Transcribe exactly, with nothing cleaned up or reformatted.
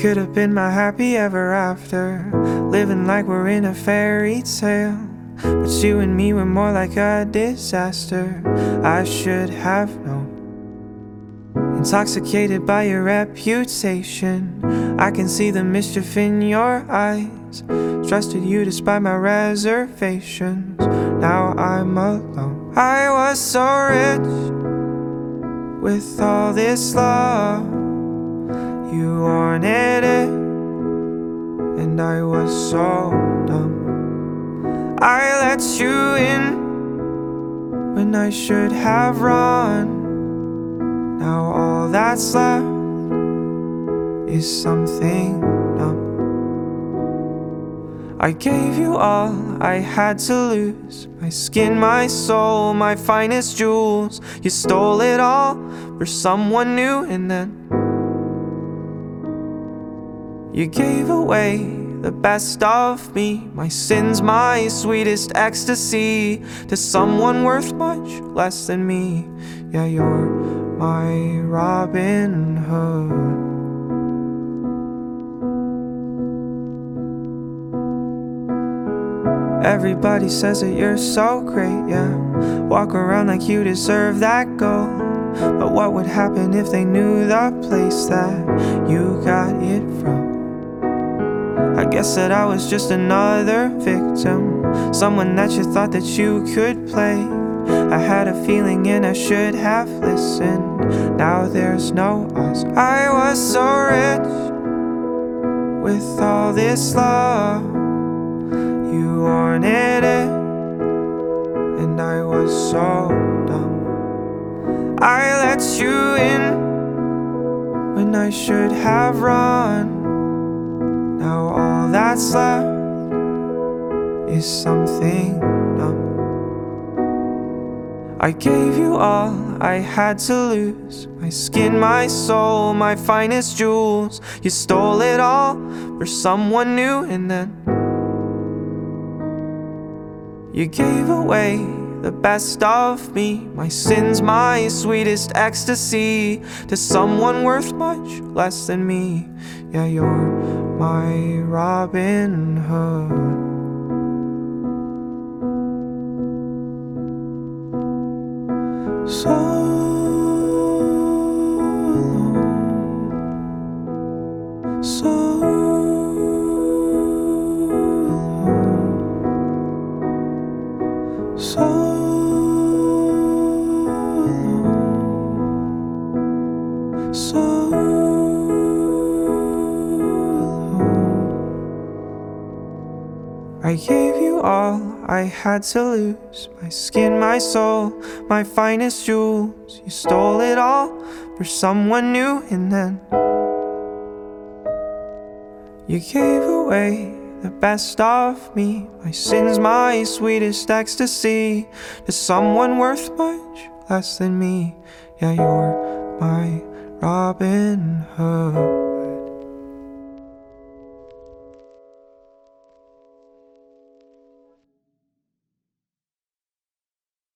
could have been my happy ever after, living like we're in a fairy tale. But you and me were more like a disaster. I should have known. Intoxicated by your reputation, I can see the mischief in your eyes. Trusted you despite my reservations. Now I'm alone. I was so rich with all this love. You wanted it, and I was so dumb. I let you in when I should have run. Now all that's left is something numb. I gave you all I had to lose, my skin, my soul, my finest jewels. You stole it all for someone new, and then you gave away the best of me, my sins, my sweetest ecstasy, to someone worth much less than me. Yeah, you're my Robin Hood. Everybody says that you're so great, yeah. Walk around like you deserve that gold. But what would happen if they knew the place that you got it from? I guess that I was just another victim, someone that you thought that you could play. I had a feeling and I should have listened. Now there's no us. I was so rich with all this love. You wanted it, and I was so dumb. I let you in when I should have run. Now all that's left is something numb. I gave you all I had to lose, my skin, my soul, my finest jewels. You stole it all for someone new, and then you gave away the best of me, my sins, my sweetest ecstasy, to someone worth much less than me. Yeah, you're my Robin Hood. So alone, so alone, so alone, so alone. I gave you all I had to lose, my skin, my soul, my finest jewels. You stole it all for someone new, and then you gave away the best of me, my sins, my sweetest ecstasy, to someone worth much less than me. Yeah, you're my Robin Hood.